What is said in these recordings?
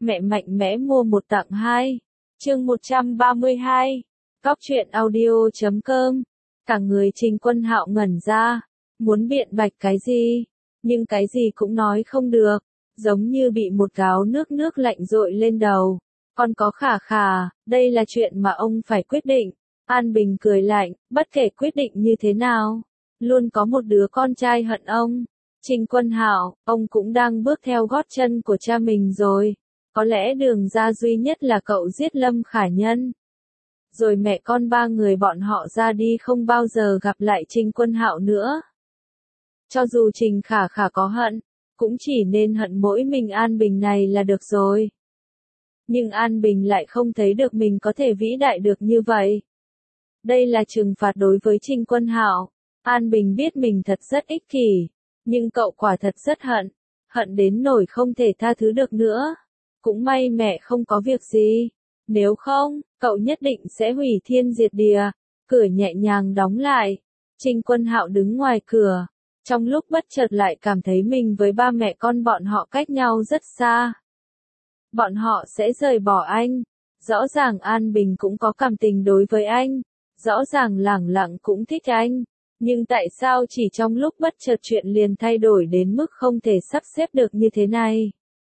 Mẹ mạnh mẽ mua một tặng hai. Chương 132. Cóc truyện audio.com. Cả người Trình Quân Hạo ngẩn ra, muốn biện bạch cái gì, nhưng cái gì cũng nói không được, giống như bị một gáo nước lạnh dội lên đầu. Còn có Khả Khả, đây là chuyện mà ông phải quyết định. An Bình cười lạnh, bất kể quyết định như thế nào, luôn có một đứa con trai hận ông. Trình Quân Hạo, ông cũng đang bước theo gót chân của cha mình rồi. Có lẽ đường ra duy nhất là cậu giết Lâm Khả Nhân. Rồi mẹ con ba người bọn họ ra đi không bao giờ gặp lại Trình Quân Hạo nữa. Cho dù Trình Khả Khả có hận, cũng chỉ nên hận mỗi mình An Bình này là được rồi. Nhưng An Bình lại không thấy được mình có thể vĩ đại được như vậy. Đây là trừng phạt đối với Trình Quân Hạo. An Bình biết mình thật rất ích kỷ, nhưng cậu quả thật rất hận, hận đến nỗi không thể tha thứ được nữa. Cũng may mẹ không có việc gì, nếu không, cậu nhất định sẽ hủy thiên diệt địa. Cửa nhẹ nhàng đóng lại, Trình Quân Hạo đứng ngoài cửa, trong lúc bất chợt lại cảm thấy mình với ba mẹ con bọn họ cách nhau rất xa. Bọn họ sẽ rời bỏ anh, rõ ràng An Bình cũng có cảm tình đối với anh, rõ ràng Lẳng Lặng cũng thích anh, nhưng tại sao chỉ trong lúc bất chợt chuyện liền thay đổi đến mức không thể sắp xếp được như thế này?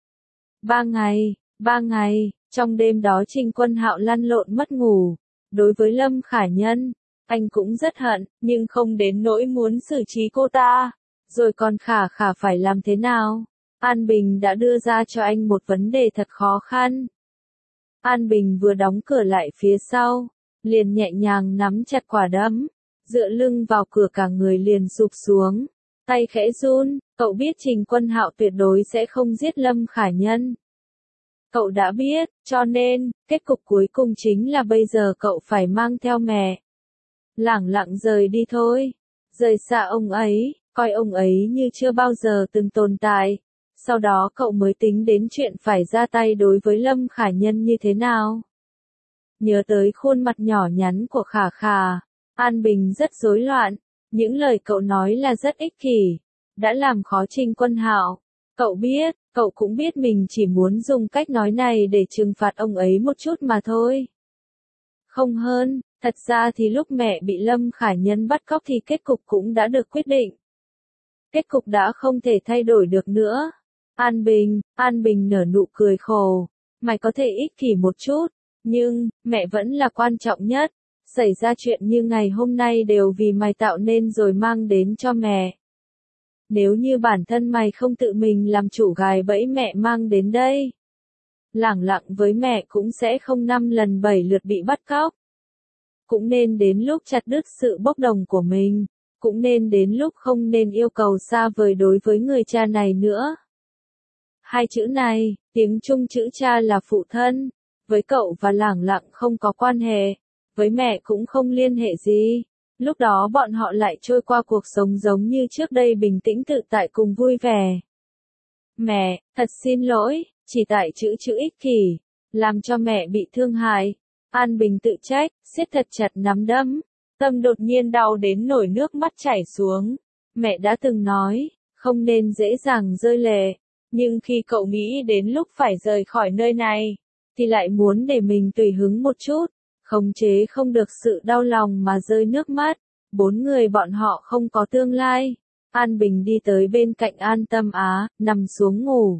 3 ngày, trong đêm đó Trình Quân Hạo lăn lộn mất ngủ. Đối với Lâm Khả Nhân, anh cũng rất hận, nhưng không đến nỗi muốn xử trí cô ta. Rồi còn Khả Khả phải làm thế nào? An Bình đã đưa ra cho anh một vấn đề thật khó khăn. An Bình vừa đóng cửa lại phía sau, liền nhẹ nhàng nắm chặt quả đấm, dựa lưng vào cửa cả người liền sụp xuống, tay khẽ run. Cậu biết Trình Quân Hạo tuyệt đối sẽ không giết Lâm Khả Nhân. Cậu đã biết, cho nên, kết cục cuối cùng chính là bây giờ cậu phải mang theo mẹ Lẳng Lặng rời đi thôi. Rời xa ông ấy, coi ông ấy như chưa bao giờ từng tồn tại. Sau đó cậu mới tính đến chuyện phải ra tay đối với Lâm Khả Nhân như thế nào. Nhớ tới khuôn mặt nhỏ nhắn của Khả Khả, An Bình rất rối loạn. Những lời cậu nói là rất ích kỷ, đã làm khó Trình Quân Hạo. Cậu biết, cậu cũng biết mình chỉ muốn dùng cách nói này để trừng phạt ông ấy một chút mà thôi. Không hơn, thật ra thì lúc mẹ bị Lâm Khả Nhân bắt cóc thì kết cục cũng đã được quyết định. Kết cục đã không thể thay đổi được nữa. An Bình nở nụ cười khổ. Mày có thể ích kỷ một chút, nhưng, mẹ vẫn là quan trọng nhất. Xảy ra chuyện như ngày hôm nay đều vì mày tạo nên rồi mang đến cho mẹ. Nếu như bản thân mày không tự mình làm chủ gài bẫy mẹ mang đến đây, Lẳng Lặng với mẹ cũng sẽ không 5 lần 7 lượt bị bắt cóc. Cũng nên đến lúc chặt đứt sự bốc đồng của mình, cũng nên đến lúc không nên yêu cầu xa vời đối với người cha này nữa. Hai chữ này, tiếng Trung chữ cha là phụ thân, với cậu và Lẳng Lặng không có quan hệ, với mẹ cũng không liên hệ gì. Lúc đó bọn họ lại trôi qua cuộc sống giống như trước đây bình tĩnh tự tại cùng vui vẻ. Mẹ, thật xin lỗi, chỉ tại chữ ích kỷ, làm cho mẹ bị thương hại. An Bình tự trách, siết thật chặt nắm đấm, tâm đột nhiên đau đến nổi nước mắt chảy xuống. Mẹ đã từng nói, không nên dễ dàng rơi lệ, nhưng khi cậu nghĩ đến lúc phải rời khỏi nơi này, thì lại muốn để mình tùy hứng một chút, khống chế không được sự đau lòng mà rơi nước mắt. 4 người bọn họ không có tương lai. An Bình đi tới bên cạnh An Tâm Á, nằm xuống ngủ.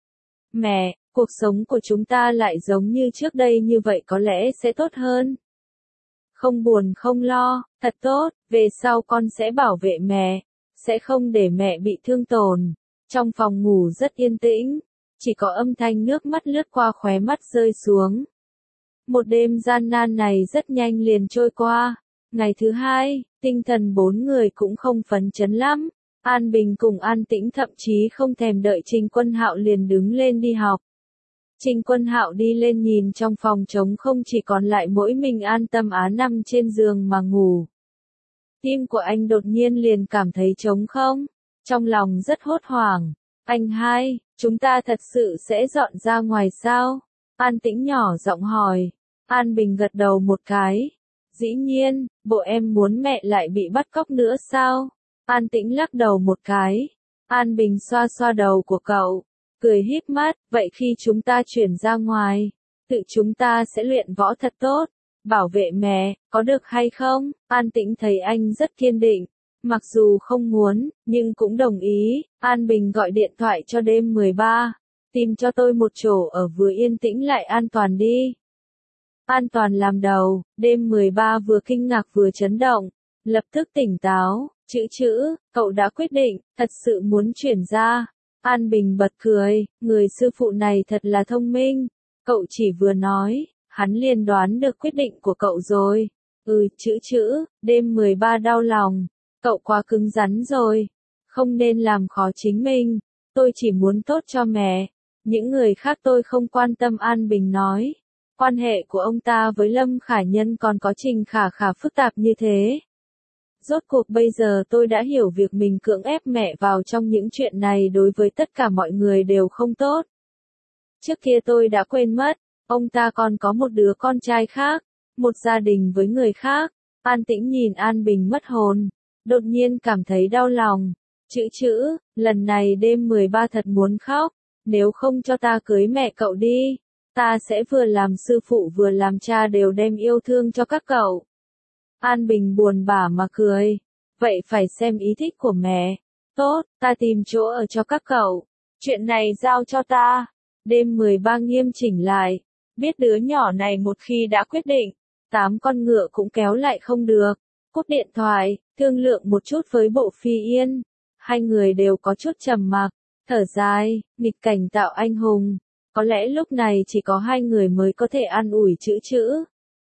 Mẹ, cuộc sống của chúng ta lại giống như trước đây như vậy có lẽ sẽ tốt hơn. Không buồn không lo, thật tốt, về sau con sẽ bảo vệ mẹ, sẽ không để mẹ bị thương tổn. Trong phòng ngủ rất yên tĩnh, chỉ có âm thanh nước mắt lướt qua khóe mắt rơi xuống. Một đêm gian nan này rất nhanh liền trôi qua. Ngày thứ hai, tinh thần 4 người cũng không phấn chấn lắm. An Bình cùng An Tĩnh thậm chí không thèm đợi Trình Quân Hạo liền đứng lên đi học. Trình Quân Hạo đi lên nhìn trong phòng trống không chỉ còn lại mỗi mình An Tâm Á nằm trên giường mà ngủ. Tim của anh đột nhiên liền cảm thấy trống không, trong lòng rất hốt hoảng. Anh hai, chúng ta thật sự sẽ dọn ra ngoài sao? An Tĩnh nhỏ giọng hỏi. An Bình gật đầu một cái. Dĩ nhiên, bộ em muốn mẹ lại bị bắt cóc nữa sao? An Tĩnh lắc đầu một cái. An Bình xoa xoa đầu của cậu. cười híp mắt, vậy khi chúng ta chuyển ra ngoài, tự chúng ta sẽ luyện võ thật tốt, bảo vệ mẹ, có được hay không? An Tĩnh thấy anh rất kiên định, mặc dù không muốn, nhưng cũng đồng ý. An Bình gọi điện thoại cho đêm 13, tìm cho tôi một chỗ ở vừa yên tĩnh lại an toàn đi. An toàn làm đầu, đêm 13 vừa kinh ngạc vừa chấn động, lập tức tỉnh táo, chữ, cậu đã quyết định, thật sự muốn chuyển ra. An Bình bật cười, người sư phụ này thật là thông minh, cậu chỉ vừa nói, hắn liền đoán được quyết định của cậu rồi. Chữ, đêm 13 đau lòng, cậu quá cứng rắn rồi, không nên làm khó chính mình, tôi chỉ muốn tốt cho mẹ, những người khác tôi không quan tâm. An Bình nói, quan hệ của ông ta với Lâm Khả Nhân còn có Trình Khả Khả phức tạp như thế. Rốt cuộc bây giờ tôi đã hiểu việc mình cưỡng ép mẹ vào trong những chuyện này đối với tất cả mọi người đều không tốt. Trước kia tôi đã quên mất, ông ta còn có một đứa con trai khác, một gia đình với người khác. An Tĩnh nhìn An Bình mất hồn, đột nhiên cảm thấy đau lòng. Chữ, lần này đêm 13 thật muốn khóc, nếu không cho ta cưới mẹ cậu đi, ta sẽ vừa làm sư phụ vừa làm cha đều đem yêu thương cho các cậu. An Bình buồn bã mà cười, vậy phải xem ý thích của mẹ. Tốt, ta tìm chỗ ở cho các cậu, chuyện này giao cho ta. Đêm 13 nghiêm chỉnh lại, biết đứa nhỏ này một khi đã quyết định, 8 con ngựa cũng kéo lại không được. Cúp điện thoại, thương lượng một chút với Bộ Phi Yên, hai người đều có chút trầm mặc, thở dài, nghịch cảnh tạo anh hùng, có lẽ lúc này chỉ có hai người mới có thể an ủi chữ.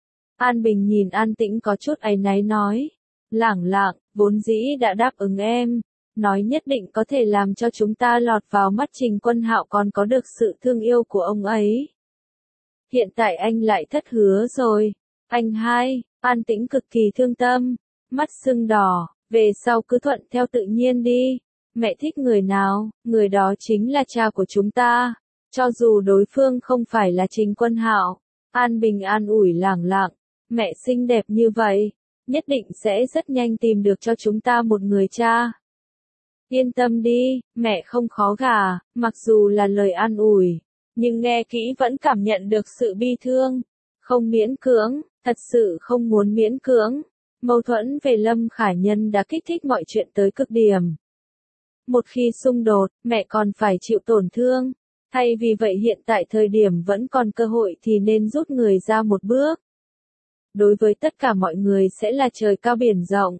An Bình nhìn An Tĩnh có chút áy náy nói, lẳng lặng, vốn dĩ đã đáp ứng em, nói nhất định có thể làm cho chúng ta lọt vào mắt Trình Quân Hạo còn có được sự thương yêu của ông ấy. Hiện tại anh lại thất hứa rồi. Anh hai, An Tĩnh cực kỳ thương tâm, mắt sưng đỏ, về sau cứ thuận theo tự nhiên đi. Mẹ thích người nào, người đó chính là cha của chúng ta, cho dù đối phương không phải là Trình Quân Hạo. An Bình an ủi lẳng lặng, mẹ xinh đẹp như vậy, nhất định sẽ rất nhanh tìm được cho chúng ta một người cha. Yên tâm đi, mẹ không khó gả. Mặc dù là lời an ủi, nhưng nghe kỹ vẫn cảm nhận được sự bi thương. Không miễn cưỡng, thật sự không muốn miễn cưỡng. Mâu thuẫn về Lâm Khả Nhân đã kích thích mọi chuyện tới cực điểm. Một khi xung đột, mẹ còn phải chịu tổn thương. Thay vì vậy hiện tại thời điểm vẫn còn cơ hội thì nên rút người ra một bước. Đối với tất cả mọi người sẽ là trời cao biển rộng.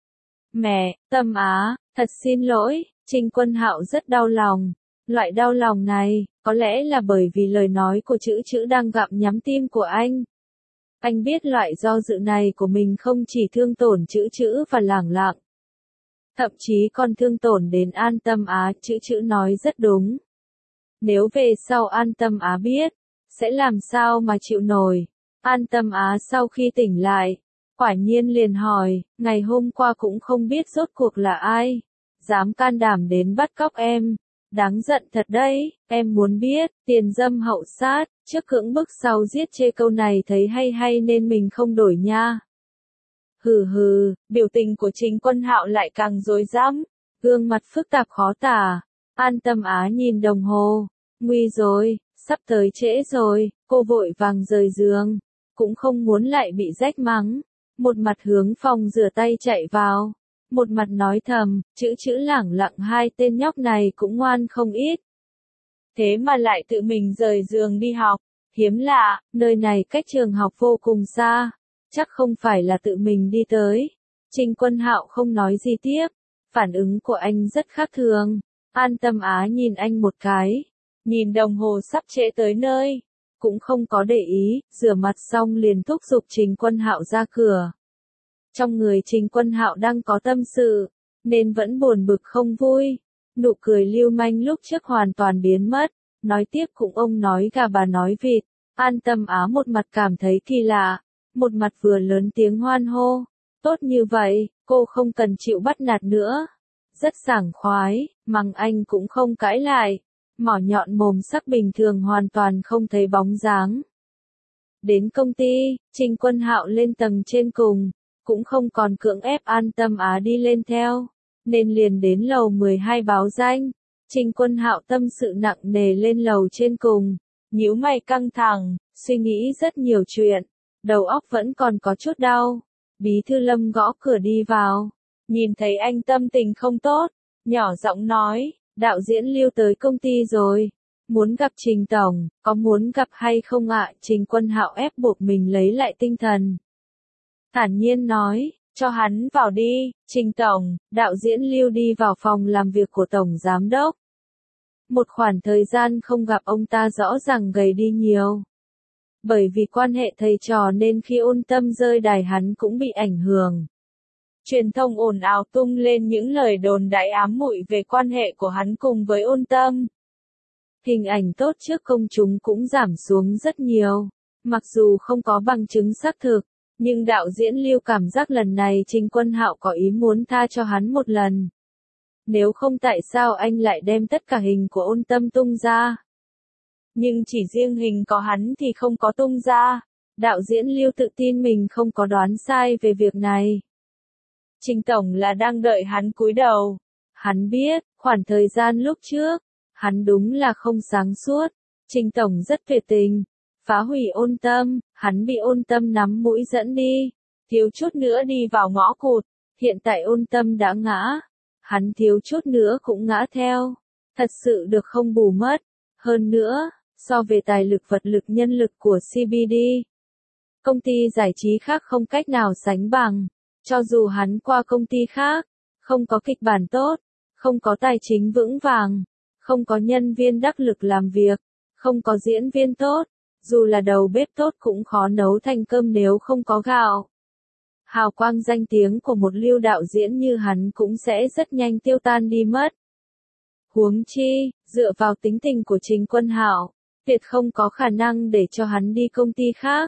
Mẹ, Tâm Á, thật xin lỗi, Trình Quân Hạo rất đau lòng. Loại đau lòng này, có lẽ là bởi vì lời nói của chữ đang gặm nhắm tim của anh. Anh biết loại do dự này của mình không chỉ thương tổn chữ và lẳng lặng. Thậm chí còn thương tổn đến An Tâm Á. Chữ nói rất đúng. Nếu về sau An Tâm Á biết, sẽ làm sao mà chịu nổi. An Tâm Á sau khi tỉnh lại, quả nhiên liền hỏi, ngày hôm qua cũng không biết rốt cuộc là ai, dám can đảm đến bắt cóc em, đáng giận thật đấy, em muốn biết, tiền dâm hậu sát, trước cưỡng bức sau giết chê câu này thấy hay nên mình không đổi nha. Hừ, biểu tình của Trình Quân Hạo lại càng rối rắm, gương mặt phức tạp khó tả. An Tâm Á nhìn đồng hồ, nguy rồi, sắp tới trễ rồi, cô vội vàng rời giường, cũng không muốn lại bị rách mắng. Một mặt hướng phòng rửa tay chạy vào, một mặt nói thầm, chữ lẳng lặng hai tên nhóc này cũng ngoan không ít. Thế mà lại tự mình rời giường đi học, hiếm lạ, nơi này cách trường học vô cùng xa, chắc không phải là tự mình đi tới. Trình Quân Hạo không nói gì tiếp, phản ứng của anh rất khác thường. An Tâm Á nhìn anh một cái, nhìn đồng hồ sắp trễ tới nơi, cũng không có để ý, rửa mặt xong liền thúc giục Trình Quân Hạo ra cửa. Trong người Trình Quân Hạo đang có tâm sự, nên vẫn buồn bực không vui. Nụ cười lưu manh lúc trước hoàn toàn biến mất, nói tiếp cũng ông nói gà bà nói vịt. An Tâm Á một mặt cảm thấy kỳ lạ, một mặt vừa lớn tiếng hoan hô. Tốt như vậy, cô không cần chịu bắt nạt nữa. Rất sảng khoái, mắng anh cũng không cãi lại. Mỏ nhọn mồm sắc bình thường hoàn toàn không thấy bóng dáng. Đến công ty, Trình Quân Hạo lên tầng trên cùng, cũng không còn cưỡng ép An Tâm Á đi lên theo, nên liền đến lầu 12 báo danh. Trình Quân Hạo tâm sự nặng nề lên lầu trên cùng, nhíu mày căng thẳng, suy nghĩ rất nhiều chuyện, đầu óc vẫn còn có chút đau. Bí thư Lâm gõ cửa đi vào, nhìn thấy anh tâm tình không tốt, nhỏ giọng nói, đạo diễn Lưu tới công ty rồi, muốn gặp Trình Tổng, có muốn gặp hay không ạ? Trình Quân Hạo ép buộc mình lấy lại tinh thần. Thản nhiên nói, cho hắn vào đi, Trình Tổng. Đạo diễn Lưu đi vào phòng làm việc của Tổng Giám Đốc. Một khoảng thời gian không gặp ông ta rõ ràng gầy đi nhiều. Bởi vì quan hệ thầy trò nên khi Ôn Tâm rơi đài hắn cũng bị ảnh hưởng. Truyền thông ồn ào tung lên những lời đồn đại ám muội về quan hệ của hắn cùng với Ôn Tâm. Hình ảnh tốt trước công chúng cũng giảm xuống rất nhiều. Mặc dù không có bằng chứng xác thực, nhưng đạo diễn Lưu cảm giác lần này Trình Quân Hạo có ý muốn tha cho hắn một lần. Nếu không tại sao anh lại đem tất cả hình của Ôn Tâm tung ra? Nhưng chỉ riêng hình có hắn thì không có tung ra. Đạo diễn Lưu tự tin mình không có đoán sai về việc này. Trình Tổng là đang đợi hắn cúi đầu. Hắn biết, khoảng thời gian lúc trước, hắn đúng là không sáng suốt. Trình Tổng rất tuyệt tình. Phá hủy Ôn Tâm, hắn bị Ôn Tâm nắm mũi dẫn đi. Thiếu chút nữa đi vào ngõ cụt. Hiện tại Ôn Tâm đã ngã. Hắn thiếu chút nữa cũng ngã theo. Thật sự được không bù mất. Hơn nữa, so về tài lực vật lực nhân lực của CBD, công ty giải trí khác không cách nào sánh bằng. Cho dù hắn qua công ty khác, không có kịch bản tốt, không có tài chính vững vàng, không có nhân viên đắc lực làm việc, không có diễn viên tốt, dù là đầu bếp tốt cũng khó nấu thành cơm nếu không có gạo. Hào quang danh tiếng của một Lưu đạo diễn như hắn cũng sẽ rất nhanh tiêu tan đi mất. Huống chi, dựa vào tính tình của Trình Quân Hạo, tuyệt không có khả năng để cho hắn đi công ty khác.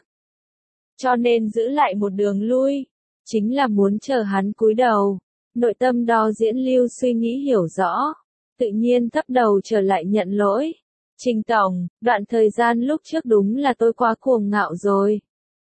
Cho nên giữ lại một đường lui, chính là muốn chờ hắn cúi đầu. Nội tâm đó diễn Lưu suy nghĩ hiểu rõ, tự nhiên thấp đầu trở lại nhận lỗi. Trình Tổng, đoạn thời gian lúc trước đúng là tôi quá cuồng ngạo rồi.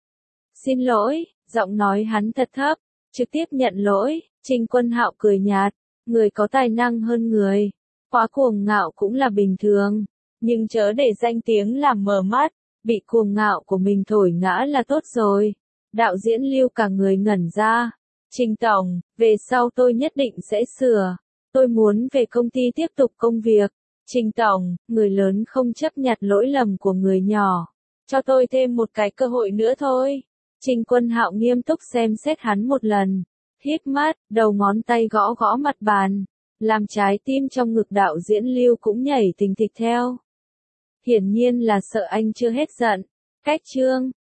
Xin lỗi, giọng nói hắn thật thấp, trực tiếp nhận lỗi. Trình Quân Hạo cười nhạt, người có tài năng hơn người, quá cuồng ngạo cũng là bình thường, nhưng chớ để danh tiếng làm mờ mắt, bị cuồng ngạo của mình thổi ngã là tốt rồi. Đạo diễn Lưu cả người ngẩn ra. Trình Tổng, về sau tôi nhất định sẽ sửa. Tôi muốn về công ty tiếp tục công việc. Trình Tổng, người lớn không chấp nhặt lỗi lầm của người nhỏ. Cho tôi thêm một cái cơ hội nữa thôi. Trình Quân Hạo nghiêm túc xem xét hắn một lần. Híp mắt, đầu ngón tay gõ gõ mặt bàn. Làm trái tim trong ngực đạo diễn Lưu cũng nhảy thình thịch theo. Hiển nhiên là sợ anh chưa hết giận. Cách chương